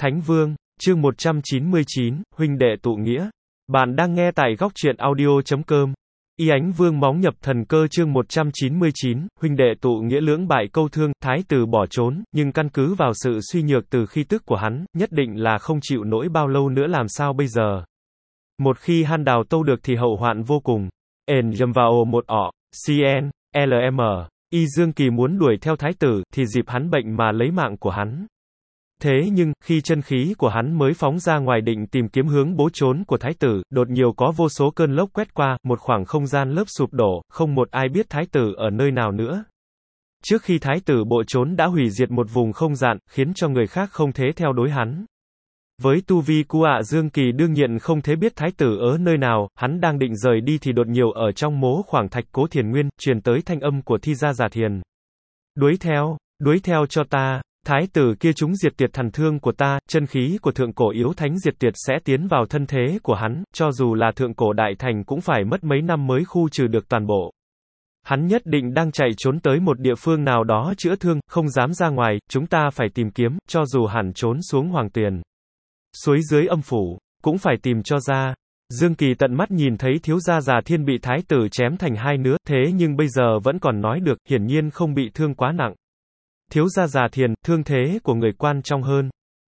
Thánh Vương, chương 199, huynh đệ tụ nghĩa. Bạn đang nghe tại góc truyện audio.com. Y Ánh Vương móng nhập thần cơ chương 199, huynh đệ tụ nghĩa lưỡng bại câu thương, thái tử bỏ trốn, nhưng căn cứ vào sự suy nhược từ khí tức của hắn, nhất định là không chịu nổi bao lâu nữa làm sao bây giờ. Một khi Han đào tâu được thì hậu hoạn vô cùng. Ền dầm vào một ọ, CN, LM, Y Dương Kỳ muốn đuổi theo thái tử, thì dịp hắn bệnh mà lấy mạng của hắn. Thế nhưng, khi chân khí của hắn mới phóng ra ngoài định tìm kiếm hướng bố trốn của thái tử, đột nhiều có vô số cơn lốc quét qua, một khoảng không gian lớp sụp đổ, không một ai biết thái tử ở nơi nào nữa. Trước khi thái tử bộ trốn đã hủy diệt một vùng không gian, khiến cho người khác không thể theo đối hắn. Với tu vi của Dương Kỳ đương nhiên không thể biết thái tử ở nơi nào, hắn đang định rời đi thì đột nhiều ở trong mố khoảng thạch Cố Thiền Nguyên, truyền tới thanh âm của Thi Gia Giả Thiền. Đuổi theo cho ta. Thái tử kia chúng diệt tiệt thần thương của ta, chân khí của thượng cổ yếu thánh diệt tiệt sẽ tiến vào thân thế của hắn, cho dù là thượng cổ đại thành cũng phải mất mấy năm mới khu trừ được toàn bộ. Hắn nhất định đang chạy trốn tới một địa phương nào đó chữa thương, không dám ra ngoài, chúng ta phải tìm kiếm, cho dù hẳn trốn xuống Hoàng Tuyền. Suối dưới âm phủ, cũng phải tìm cho ra. Dương Kỳ tận mắt nhìn thấy thiếu gia Già Thiên bị thái tử chém thành hai nửa, thế nhưng bây giờ vẫn còn nói được, hiển nhiên không bị thương quá nặng. Thiếu gia Già Thiền, thương thế của người quan trọng hơn.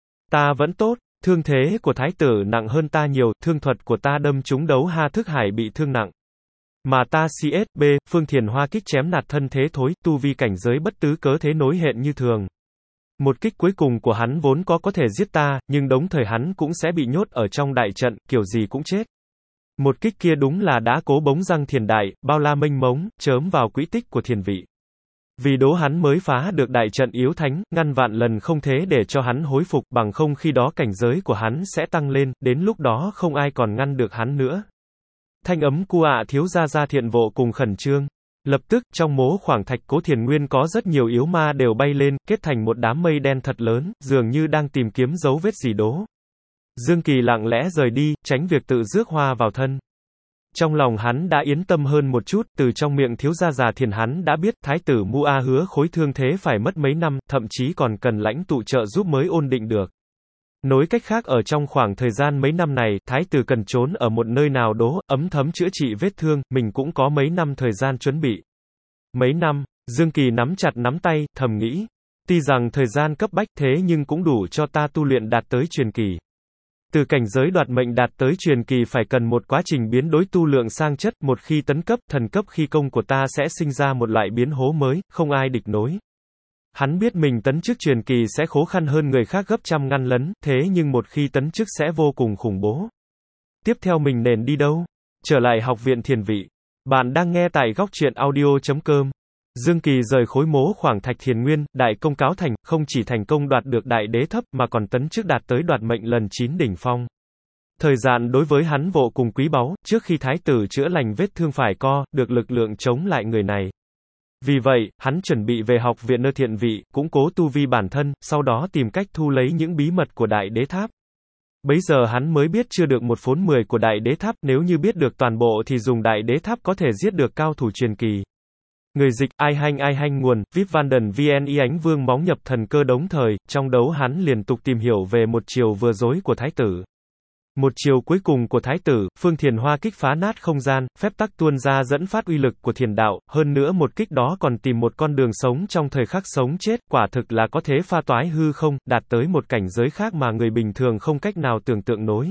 Ta vẫn tốt, thương thế của thái tử nặng hơn ta nhiều, thương thuật của ta đâm trúng đấu ha thức hải bị thương nặng. Mà ta CSB, Phương Thiền Hoa kích chém nạt thân thế thối, tu vi cảnh giới bất tứ cớ thế nối hẹn như thường. Một kích cuối cùng của hắn vốn có thể giết ta, nhưng đống thời hắn cũng sẽ bị nhốt ở trong đại trận, kiểu gì cũng chết. Một kích kia đúng là đã cố bống răng thiền đại, bao la mênh mống, chớm vào quỹ tích của thiền vị. Vì đố hắn mới phá được đại trận yếu thánh, ngăn vạn lần không thế để cho hắn hối phục, bằng không khi đó cảnh giới của hắn sẽ tăng lên, đến lúc đó không ai còn ngăn được hắn nữa. Thanh ấm của thiếu gia Gia Thiện vô cùng khẩn trương. Lập tức, trong mố khoảng thạch Cố Thiền Nguyên có rất nhiều yếu ma đều bay lên, kết thành một đám mây đen thật lớn, dường như đang tìm kiếm dấu vết gì đó. Dương Kỳ lặng lẽ rời đi, tránh việc tự rước hoa vào thân. Trong lòng hắn đã yên tâm hơn một chút, từ trong miệng thiếu gia Già Thiền hắn đã biết, thái tử Mua hứa khối thương thế phải mất mấy năm, thậm chí còn cần lãnh tụ trợ giúp mới ổn định được. Nói cách khác ở trong khoảng thời gian mấy năm này, thái tử cần trốn ở một nơi nào đó, ấm thấm chữa trị vết thương, mình cũng có mấy năm thời gian chuẩn bị. Mấy năm, Dương Kỳ nắm chặt nắm tay, thầm nghĩ, tuy rằng thời gian cấp bách thế nhưng cũng đủ cho ta tu luyện đạt tới truyền kỳ. Từ cảnh giới đoạt mệnh đạt tới truyền kỳ phải cần một quá trình biến đổi tu lượng sang chất, một khi tấn cấp, thần cấp khi công của ta sẽ sinh ra một loại biến hố mới, không ai địch nối. Hắn biết mình tấn chức truyền kỳ sẽ khó khăn hơn người khác gấp trăm ngăn lấn, thế nhưng một khi tấn chức sẽ vô cùng khủng bố. Tiếp theo mình nên đi đâu? Trở lại học viện thiền vị. Bạn đang nghe tại góc truyện audio.com. Dương Kỳ rời khối mố khoảng thạch Thiền Nguyên, đại công cáo thành, không chỉ thành công đoạt được đại đế thấp mà còn tấn chức đạt tới đoạt mệnh lần 9 đỉnh phong. Thời gian đối với hắn vô cùng quý báu, trước khi thái tử chữa lành vết thương phải được lực lượng chống lại người này. Vì vậy, hắn chuẩn bị về học viện nơi thiện vị, củng cố tu vi bản thân, sau đó tìm cách thu lấy những bí mật của đại đế tháp. Bấy giờ hắn mới biết chưa được 1/10 của đại đế tháp, nếu như biết được toàn bộ thì dùng đại đế tháp có thể giết được cao thủ truyền kỳ. Người dịch, ai hanh nguồn, VIP Vanden VN Y Ánh Vương móng nhập thần cơ đống thời, trong đấu hắn liên tục tìm hiểu về một chiều vừa dối của thái tử. Một chiều cuối cùng của thái tử, Phương Thiền Hoa kích phá nát không gian, phép tắc tuôn ra dẫn phát uy lực của thiền đạo, hơn nữa một kích đó còn tìm một con đường sống trong thời khắc sống chết, quả thực là có thể pha toái hư không, đạt tới một cảnh giới khác mà người bình thường không cách nào tưởng tượng nổi.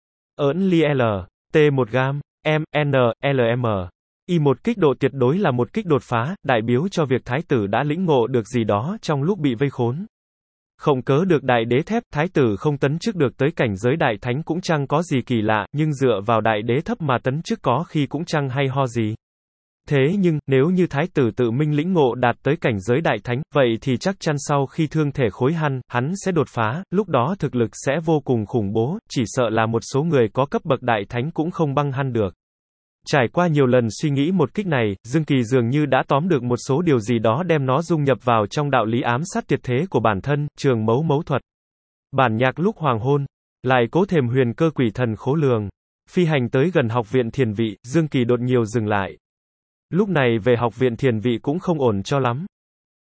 Ỡn li L, T1 gam, M, N, LM. Y một kích độ tuyệt đối là một kích đột phá, đại biểu cho việc thái tử đã lĩnh ngộ được gì đó trong lúc bị vây khốn. Không cớ được đại đế thép, thái tử không tấn chức được tới cảnh giới đại thánh cũng chẳng có gì kỳ lạ, nhưng dựa vào đại đế thấp mà tấn chức có khi cũng chẳng hay ho gì. Thế nhưng, nếu như thái tử tự minh lĩnh ngộ đạt tới cảnh giới đại thánh, vậy thì chắc chắn sau khi thương thể khối hắn sẽ đột phá, lúc đó thực lực sẽ vô cùng khủng bố, chỉ sợ là một số người có cấp bậc đại thánh cũng không băng hắn được. Trải qua nhiều lần suy nghĩ một kích này, Dương Kỳ dường như đã tóm được một số điều gì đó đem nó dung nhập vào trong đạo lý ám sát tuyệt thế của bản thân, trường mấu thuật. Bản nhạc lúc hoàng hôn, lại cố thềm huyền cơ quỷ thần khố lường. Phi hành tới gần học viện thiền vị, Dương Kỳ đột nhiều dừng lại. Lúc này về học viện thiền vị cũng không ổn cho lắm.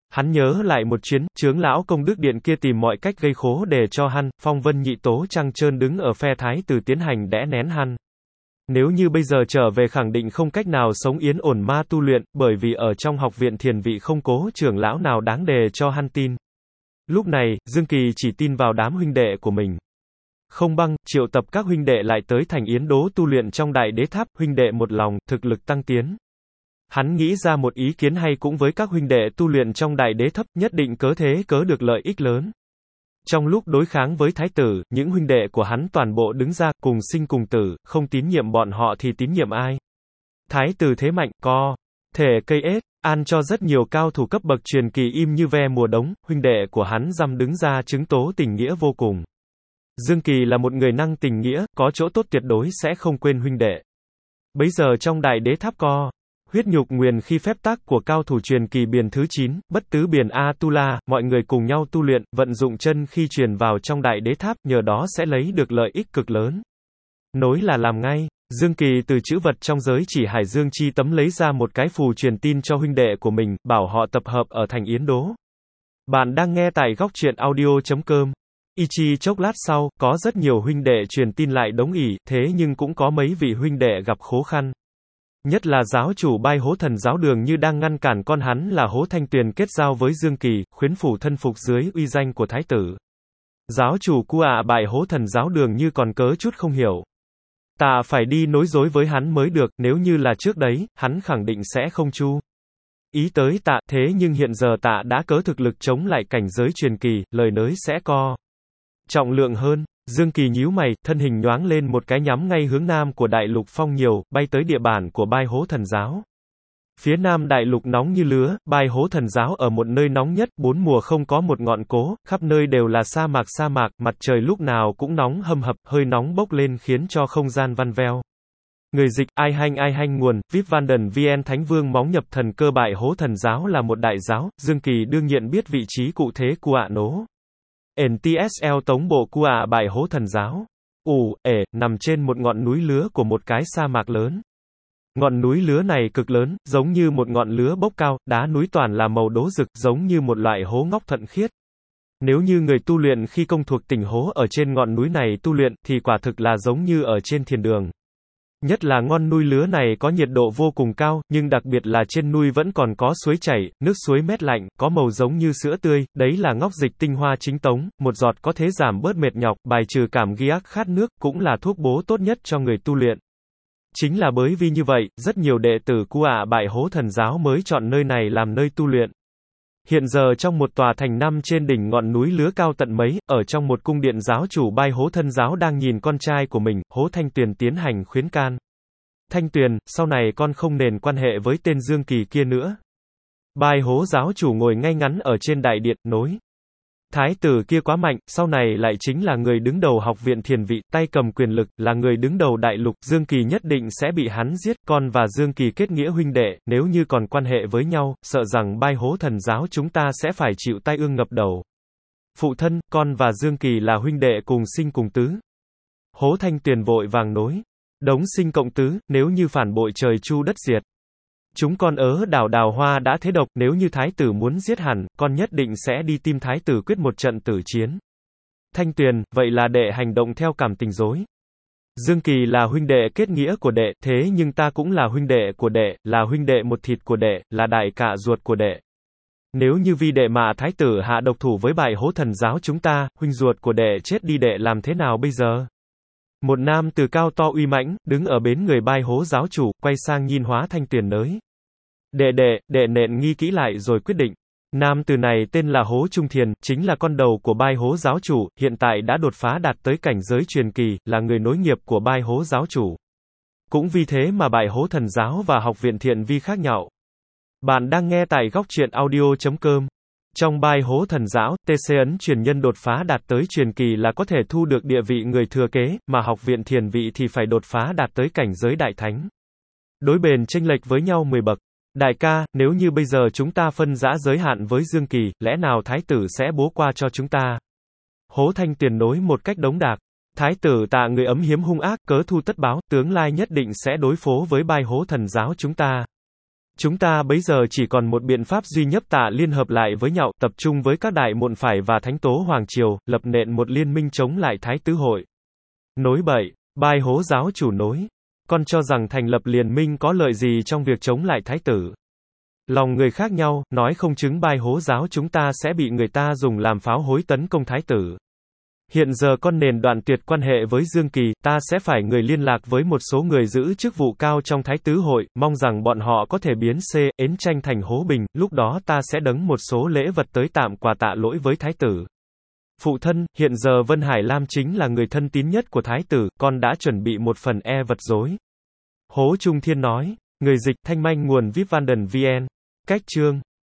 Hắn nhớ lại một chuyến, chướng lão công đức điện kia tìm mọi cách gây khố để cho hắn, phong vân nhị tố trăng trơn đứng ở phe thái tử tiến hành đẽ nén hắn. Nếu như bây giờ trở về khẳng định không cách nào sống yên ổn ma tu luyện, bởi vì ở trong học viện thiền vị không cố trưởng lão nào đáng để cho hắn tin. Lúc này, Dương Kỳ chỉ tin vào đám huynh đệ của mình. Không băng, triệu tập các huynh đệ lại tới thành Yến Đố tu luyện trong Đại Đế Tháp, huynh đệ một lòng, thực lực tăng tiến. Hắn nghĩ ra một ý kiến hay cũng với các huynh đệ tu luyện trong Đại Đế Tháp, nhất định cớ thế cớ được lợi ích lớn. Trong lúc đối kháng với thái tử, những huynh đệ của hắn toàn bộ đứng ra, cùng sinh cùng tử, không tín nhiệm bọn họ thì tín nhiệm ai? Thái tử thế mạnh, co thể cây ết, an cho rất nhiều cao thủ cấp bậc truyền kỳ im như ve mùa đông, huynh đệ của hắn dăm đứng ra chứng tố tình nghĩa vô cùng. Dương Kỳ là một người năng tình nghĩa, có chỗ tốt tuyệt đối sẽ không quên huynh đệ. Bấy giờ trong Đại Đế Tháp co huyết nhục nguyền khi phép tác của cao thủ truyền kỳ biển thứ 9, bất tứ biển Atula, mọi người cùng nhau tu luyện, vận dụng chân khi truyền vào trong Đại Đế Tháp, nhờ đó sẽ lấy được lợi ích cực lớn. Nối là làm ngay, Dương Kỳ từ chữ vật trong giới chỉ Hải Dương chi tấm lấy ra một cái phù truyền tin cho huynh đệ của mình, bảo họ tập hợp ở thành Yến Đố. Bạn đang nghe tại góc truyện audio.com. Chi chốc lát sau, có rất nhiều huynh đệ truyền tin lại đồng ý, thế nhưng cũng có mấy vị huynh đệ gặp khó khăn. Nhất là giáo chủ Bai Hố Thần giáo đường như đang ngăn cản con hắn là Hố Thanh Tuyền kết giao với Dương Kỳ, khuyến phủ thân phục dưới uy danh của thái tử. Giáo chủ Bai Hố Thần giáo đường như còn cớ chút không hiểu. Ta phải đi nối dối với hắn mới được, nếu như là trước đấy, hắn khẳng định sẽ không chu ý tới tạ, thế nhưng hiện giờ tạ đã cớ thực lực chống lại cảnh giới truyền kỳ, lời nới sẽ co trọng lượng hơn. Dương Kỳ nhíu mày, thân hình nhoáng lên một cái nhắm ngay hướng nam của đại lục Phong Nhiều, bay tới địa bàn của Bai Hố Thần giáo. Phía nam đại lục nóng như lửa, Bai Hố Thần giáo ở một nơi nóng nhất, 4 mùa không có một ngọn cố, khắp nơi đều là sa mạc, mặt trời lúc nào cũng nóng hâm hập, hơi nóng bốc lên khiến cho không gian văn veo. Người dịch, ai hanh nguồn, VIP Vanden VN Thánh Vương móng nhập thần cơ Bai Hố Thần giáo là một đại giáo, Dương Kỳ đương nhiên biết vị trí cụ thể của ạ nố. NTSL tống bộ của Bai Hố Thần giáo. Nằm trên một ngọn núi lứa của một cái sa mạc lớn. Ngọn núi lứa này cực lớn, giống như một ngọn lứa bốc cao, đá núi toàn là màu đố rực, giống như một loại hố ngóc thuận khiết. Nếu như người tu luyện khi công thuộc tỉnh hố ở trên ngọn núi này tu luyện, thì quả thực là giống như ở trên thiền đường. Nhất là ngọn núi lứa này có nhiệt độ vô cùng cao, nhưng đặc biệt là trên núi vẫn còn có suối chảy, nước suối mét lạnh, có màu giống như sữa tươi, đấy là ngóc dịch tinh hoa chính tống, một giọt có thể giảm bớt mệt nhọc, bài trừ cảm ghiác khát nước, cũng là thuốc bổ tốt nhất cho người tu luyện. Chính là bởi vì như vậy, rất nhiều đệ tử của Bai Hố Thần giáo mới chọn nơi này làm nơi tu luyện. Hiện giờ trong một tòa thành năm trên đỉnh ngọn núi lứa cao tận mấy, ở trong một cung điện giáo chủ Bai Hố Thần giáo đang nhìn con trai của mình, Hố Thanh Tuyền tiến hành khuyến can. Thanh Tuyền, sau này con không nền quan hệ với tên Dương Kỳ kia nữa. Bai Hố giáo chủ ngồi ngay ngắn ở trên đại điện, nói. Thái tử kia quá mạnh, sau này lại chính là người đứng đầu học viện thiền vị, tay cầm quyền lực, là người đứng đầu đại lục, Dương Kỳ nhất định sẽ bị hắn giết, con và Dương Kỳ kết nghĩa huynh đệ, nếu như còn quan hệ với nhau, sợ rằng Bai Hố Thần giáo chúng ta sẽ phải chịu tai ương ngập đầu. Phụ thân, con và Dương Kỳ là huynh đệ cùng sinh cùng tứ. Hố Thanh Tuyền vội vàng nói. Đống sinh cộng tứ, nếu như phản bội trời chu đất diệt. Chúng con ở đảo Hoa đã thế độc, nếu như thái tử muốn giết hẳn, con nhất định sẽ đi tìm thái tử quyết một trận tử chiến. Thanh Tuyền, vậy là đệ hành động theo cảm tình dối. Dương Kỳ là huynh đệ kết nghĩa của đệ, thế nhưng ta cũng là huynh đệ của đệ, là huynh đệ một thịt của đệ, là đại cả ruột của đệ. Nếu như vì đệ mà thái tử hạ độc thủ với Bai Hố Thần giáo chúng ta, huynh ruột của đệ chết đi đệ làm thế nào bây giờ? Một nam từ cao to uy mãnh, đứng ở bến người Bai Hố giáo chủ, quay sang nhìn Hóa Thanh Tuyền nói. Đệ nện nghi kỹ lại rồi quyết định. Nam từ này tên là Hố Trung Thiền, chính là con đầu của Bai Hố giáo chủ, hiện tại đã đột phá đạt tới cảnh giới truyền kỳ, là người nối nghiệp của Bai Hố giáo chủ. Cũng vì thế mà Bai Hố Thần giáo và học viện thiện vi khác nhau. Bạn đang nghe tại góc truyện audio.com. Trong Bai Hố Thần giáo, TC ấn truyền nhân đột phá đạt tới truyền kỳ là có thể thu được địa vị người thừa kế, mà học viện thiền vị thì phải đột phá đạt tới cảnh giới đại thánh. Đối bền chênh lệch với nhau 10 bậc. Đại ca, nếu như bây giờ chúng ta phân rã giới hạn với Dương Kỳ, lẽ nào thái tử sẽ bố qua cho chúng ta? Hố Thanh Tuyền nói một cách đống đạc. Thái tử tạ người ấm hiếm hung ác, cớ thu tất báo, tướng lai nhất định sẽ đối phó với Bai Hố Thần giáo chúng ta. Chúng ta bấy giờ chỉ còn một biện pháp duy nhất, Tạ liên hợp lại với Nhạo, tập trung với các đại môn phái và thánh tố hoàng triều, lập nện một liên minh chống lại Thái Tứ hội. Nối bậy, Bai hố giáo chủ nối. Con cho rằng thành lập liên minh có lợi gì trong việc chống lại Thái tử? Lòng người khác nhau, nói không chứng Bai hố giáo chúng ta sẽ bị người ta dùng làm pháo hối tấn công Thái tử. Hiện giờ con nền đoạn tuyệt quan hệ với Dương Kỳ, ta sẽ phải người liên lạc với một số người giữ chức vụ cao trong Thái Tứ hội, mong rằng bọn họ có thể biến Ến Tranh thành hố bình, lúc đó ta sẽ đấng một số lễ vật tới tạm quà tạ lỗi với Thái tử. Phụ thân, hiện giờ Vân Hải Lam chính là người thân tín nhất của Thái tử, con đã chuẩn bị một phần vật dối. Hố Trung Thiên nói, người dịch, Thanh Manh nguồn VIP Vanden VN. Cách chương